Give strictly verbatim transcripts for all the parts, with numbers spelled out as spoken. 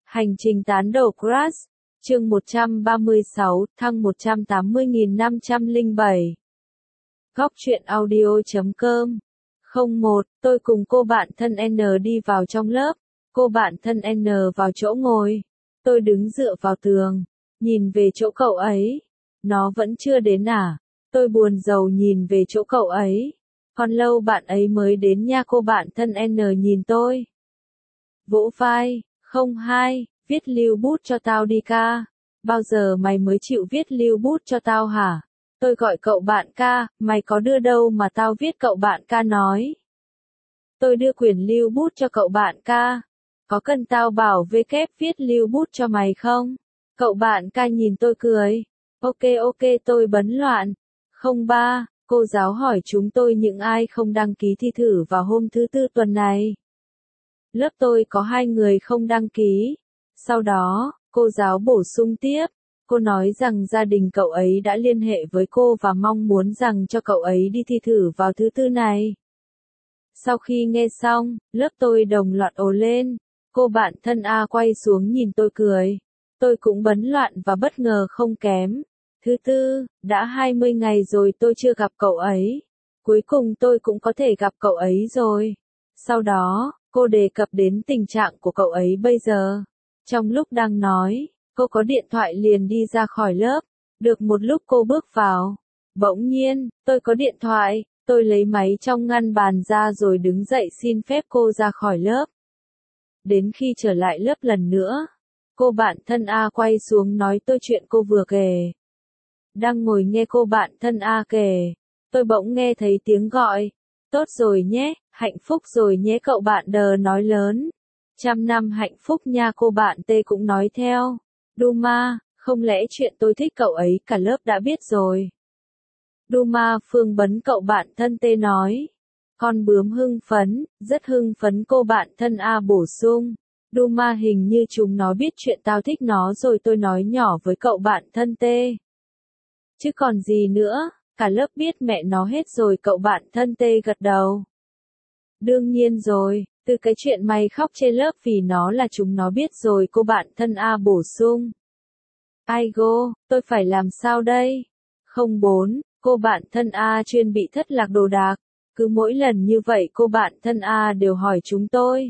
Hành trình tán đầu Crush, chương một trăm ba mươi sáu, thăng một trăm tám mươi nghìn năm trăm lẻ bảy. Góc truyện audio chấm com. không một, tôi cùng cô bạn thân N đi vào trong lớp. Cô bạn thân N vào chỗ ngồi. Tôi đứng dựa vào tường, nhìn về chỗ cậu ấy. Nó vẫn chưa đến à? Tôi buồn rầu nhìn về chỗ cậu ấy. Còn lâu bạn ấy mới đến nha. Cô bạn thân N nhìn tôi. Vỗ vai, không hai, viết lưu bút cho tao đi ca. Bao giờ mày mới chịu viết lưu bút cho tao hả? Tôi gọi cậu bạn ca, mày có đưa đâu mà tao viết. Cậu bạn ca nói. Tôi đưa quyển lưu bút cho cậu bạn ca. Có cần tao bảo V kép viết lưu bút cho mày không? Cậu bạn ca nhìn tôi cười. Ok ok tôi bấn loạn. không ba, cô giáo hỏi chúng tôi những ai không đăng ký thi thử vào hôm thứ tư tuần này. Lớp tôi có hai người không đăng ký. Sau đó, cô giáo bổ sung tiếp. Cô nói rằng gia đình cậu ấy đã liên hệ với cô và mong muốn rằng cho cậu ấy đi thi thử vào thứ tư này. Sau khi nghe xong, lớp tôi đồng loạt ồ lên. Cô bạn thân A quay xuống nhìn tôi cười. Tôi cũng bấn loạn và bất ngờ không kém. Thứ tư, đã hai mươi ngày rồi tôi chưa gặp cậu ấy. Cuối cùng tôi cũng có thể gặp cậu ấy rồi. Sau đó, cô đề cập đến tình trạng của cậu ấy bây giờ. Trong lúc đang nói, cô có điện thoại liền đi ra khỏi lớp. Được một lúc cô bước vào. Bỗng nhiên, tôi có điện thoại. Tôi lấy máy trong ngăn bàn ra rồi đứng dậy xin phép cô ra khỏi lớp. Đến khi trở lại lớp lần nữa, cô bạn thân A quay xuống nói tôi chuyện cô vừa kể. Đang ngồi nghe cô bạn thân A kể, tôi bỗng nghe thấy tiếng gọi. Tốt rồi nhé, hạnh phúc rồi nhé. Cậu bạn đờ nói lớn. Trăm năm hạnh phúc nha. Cô bạn T cũng nói theo. Duma, không lẽ chuyện tôi thích cậu ấy cả lớp đã biết rồi. Duma Phương bấn. Cậu bạn thân T nói. Con bướm hưng phấn, rất hưng phấn. Cô bạn thân A bổ sung. Duma hình như chúng nó biết chuyện tao thích nó rồi. Tôi nói nhỏ với cậu bạn thân T. Chứ còn gì nữa, cả lớp biết mẹ nó hết rồi. Cậu bạn thân T gật đầu. Đương nhiên rồi, từ cái chuyện mày khóc trên lớp vì nó là chúng nó biết rồi. Cô bạn thân A bổ sung. Aigo, tôi phải làm sao đây? không bốn, cô bạn thân A chuyên bị thất lạc đồ đạc. Cứ mỗi lần như vậy cô bạn thân A đều hỏi chúng tôi.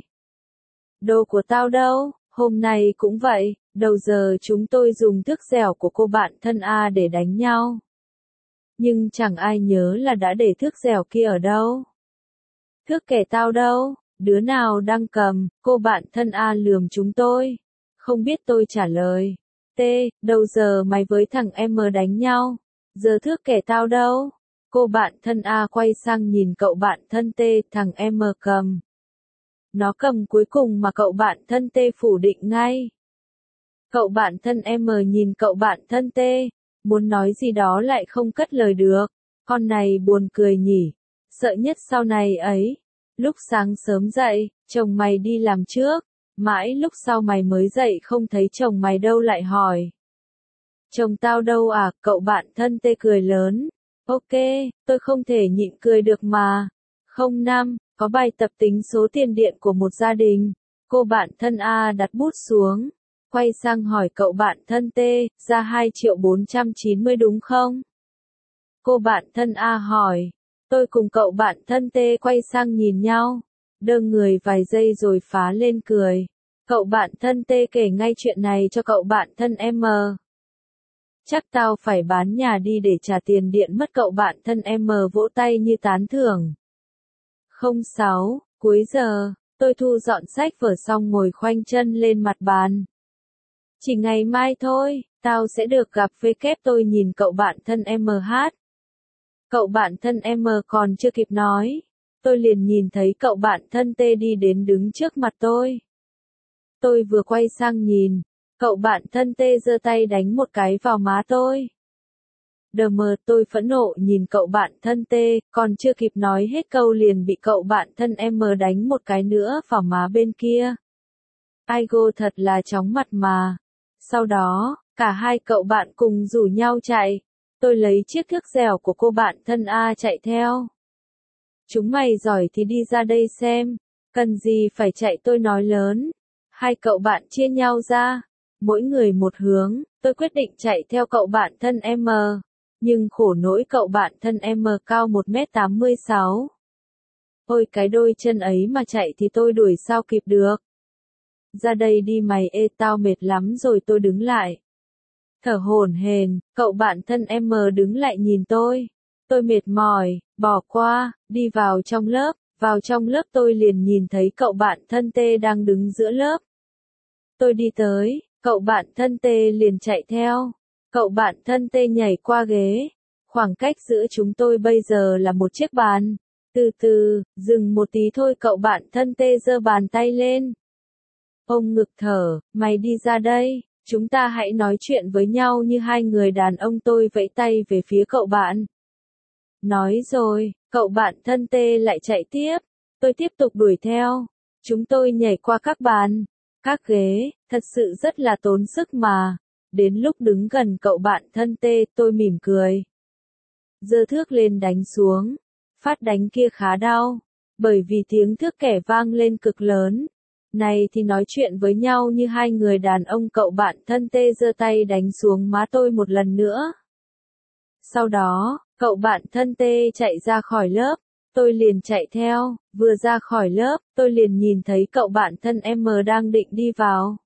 Đồ của tao đâu? Hôm nay cũng vậy, đầu giờ chúng tôi dùng thước dẻo của cô bạn thân A để đánh nhau. Nhưng chẳng ai nhớ là đã để thước dẻo kia ở đâu. Thước kẻ tao đâu? Đứa nào đang cầm? Cô bạn thân A lườm chúng tôi. Không biết. Tôi trả lời. T, đầu giờ mày với thằng M đánh nhau. Giờ thước kẻ tao đâu? Cô bạn thân A quay sang nhìn cậu bạn thân T. Thằng M cầm. Nó cầm cuối cùng mà cậu bạn thân T phủ định ngay. Cậu bạn thân M nhìn cậu bạn thân T. Muốn nói gì đó lại không cất lời được. Con này buồn cười nhỉ. Sợ nhất sau này ấy. Lúc sáng sớm dậy, chồng mày đi làm trước. Mãi lúc sau mày mới dậy không thấy chồng mày đâu lại hỏi. Chồng tao đâu à? Cậu bạn thân T cười lớn. Ok, tôi không thể nhịn cười được mà. không năm, có bài tập tính số tiền điện của một gia đình. Cô bạn thân A đặt bút xuống. Quay sang hỏi cậu bạn thân T, ra hai triệu bốn trăm chín mươi đúng không? Cô bạn thân A hỏi. Tôi cùng cậu bạn thân T quay sang nhìn nhau. Đơ người vài giây rồi phá lên cười. Cậu bạn thân T kể ngay chuyện này cho cậu bạn thân M. Chắc tao phải bán nhà đi để trả tiền điện mất. Cậu bạn thân M vỗ tay như tán thưởng. không sáu, cuối giờ, tôi thu dọn sách vở xong ngồi khoanh chân lên mặt bàn. Chỉ ngày mai thôi, tao sẽ được gặp V kép. Tôi nhìn cậu bạn thân M hát. Cậu bạn thân M còn chưa kịp nói. Tôi liền nhìn thấy cậu bạn thân T đi đến đứng trước mặt tôi. Tôi vừa quay sang nhìn. Cậu bạn thân T giơ tay đánh một cái vào má tôi. Đờ mờ. Tôi phẫn nộ nhìn cậu bạn thân T, còn chưa kịp nói hết câu liền bị cậu bạn thân M đánh một cái nữa vào má bên kia. Aigo thật là chóng mặt mà. Sau đó, cả hai cậu bạn cùng rủ nhau chạy. Tôi lấy chiếc thước dẻo của cô bạn thân A chạy theo. Chúng mày giỏi thì đi ra đây xem. Cần gì phải chạy? Tôi nói lớn. Hai cậu bạn chia nhau ra, mỗi người một hướng, tôi quyết định chạy theo cậu bạn thân M. Nhưng khổ nỗi cậu bạn thân M cao một mét tám mươi sáu. Ôi cái đôi chân ấy mà chạy thì tôi đuổi sao kịp được. Ra đây đi mày, ê tao mệt lắm rồi, tôi đứng lại. Thở hổn hển, cậu bạn thân M đứng lại nhìn tôi. Tôi mệt mỏi, bỏ qua, đi vào trong lớp. Vào trong lớp tôi liền nhìn thấy cậu bạn thân T đang đứng giữa lớp. Tôi đi tới, cậu bạn thân T liền chạy theo. Cậu bạn thân T nhảy qua ghế. Khoảng cách giữa chúng tôi bây giờ là một chiếc bàn. Từ từ, dừng một tí thôi, cậu bạn thân T giơ bàn tay lên. Ông ngực thở, mày đi ra đây, chúng ta hãy nói chuyện với nhau như hai người đàn ông. Tôi vẫy tay về phía cậu bạn. Nói rồi, cậu bạn thân T lại chạy tiếp. Tôi tiếp tục đuổi theo. Chúng tôi nhảy qua các bàn, các ghế, thật sự rất là tốn sức mà. Đến lúc đứng gần cậu bạn thân T, tôi mỉm cười. Giơ thước lên đánh xuống. Phát đánh kia khá đau, bởi vì tiếng thước kẻ vang lên cực lớn. Này thì nói chuyện với nhau như hai người đàn ông. Cậu bạn thân T giơ tay đánh xuống má tôi một lần nữa. Sau đó, cậu bạn thân T chạy ra khỏi lớp. Tôi liền chạy theo, vừa ra khỏi lớp, tôi liền nhìn thấy cậu bạn thân M đang định đi vào.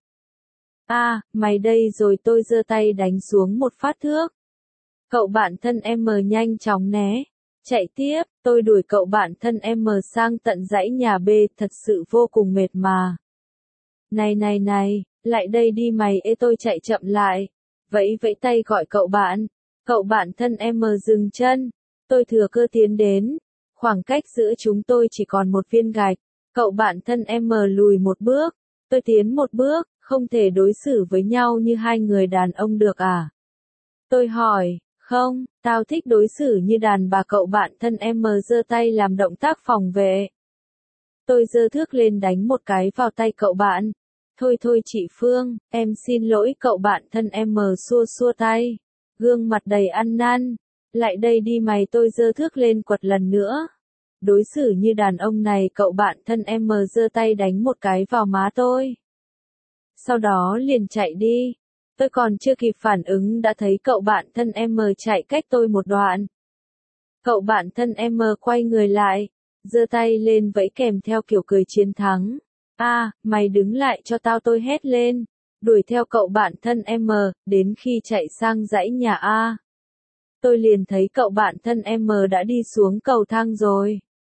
À, mày đây rồi, tôi giơ tay đánh xuống một phát thước. Cậu bạn thân M nhanh chóng né. Chạy tiếp, tôi đuổi cậu bạn thân M sang tận dãy nhà B, thật sự vô cùng mệt mà. Này này này, lại đây đi mày, ê tôi chạy chậm lại. Vẫy vẫy tay gọi cậu bạn. Cậu bạn thân M dừng chân. Tôi thừa cơ tiến đến. Khoảng cách giữa chúng tôi chỉ còn một viên gạch. Cậu bạn thân M lùi một bước. Tôi tiến một bước, không thể đối xử với nhau như hai người đàn ông được à? Tôi hỏi. Không, tao thích đối xử như đàn bà. Cậu bạn thân M giơ tay làm động tác phòng vệ. Tôi giơ thước lên đánh một cái vào tay cậu bạn. Thôi thôi chị Phương, em xin lỗi. Cậu bạn thân M xua xua tay. Gương mặt đầy ăn năn. Lại đây đi mày, tôi giơ thước lên quật lần nữa. Đối xử như đàn ông này. Cậu bạn thân M giơ tay đánh một cái vào má tôi. Sau đó liền chạy đi. Tôi còn chưa kịp phản ứng đã thấy cậu bạn thân M chạy cách tôi một đoạn. Cậu bạn thân M quay người lại, giơ tay lên vẫy kèm theo kiểu cười chiến thắng. À, mày đứng lại cho tao, tôi hét lên. Đuổi theo cậu bạn thân M, đến khi chạy sang dãy nhà A. Tôi liền thấy cậu bạn thân M đã đi xuống cầu thang rồi.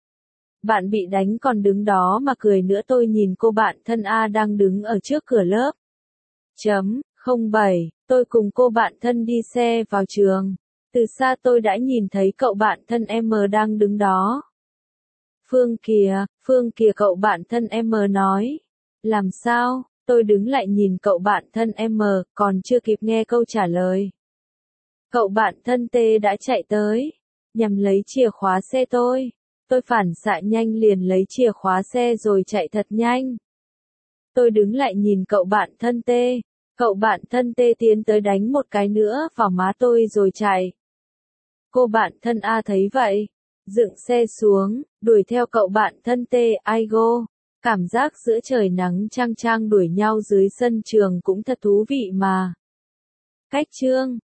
Bạn bị đánh còn đứng đó mà cười nữa. Tôi nhìn cô bạn thân A đang đứng ở trước cửa lớp. Chấm. không bảy, tôi cùng cô bạn thân đi xe vào trường. Từ xa tôi đã nhìn thấy cậu bạn thân M đang đứng đó. Phương kìa, Phương kìa, cậu bạn thân M nói. Làm sao? Tôi đứng lại nhìn cậu bạn thân M, còn chưa kịp nghe câu trả lời. Cậu bạn thân T đã chạy tới, nhằm lấy chìa khóa xe tôi. Tôi phản xạ nhanh liền lấy chìa khóa xe rồi chạy thật nhanh. Tôi đứng lại nhìn cậu bạn thân T. Cậu bạn thân T tiến tới đánh một cái nữa vào má tôi rồi chạy. Cô bạn thân A thấy vậy, dựng xe xuống, đuổi theo cậu bạn thân T. Aigo, cảm giác giữa trời nắng chang chang đuổi nhau dưới sân trường cũng thật thú vị mà. Cách chương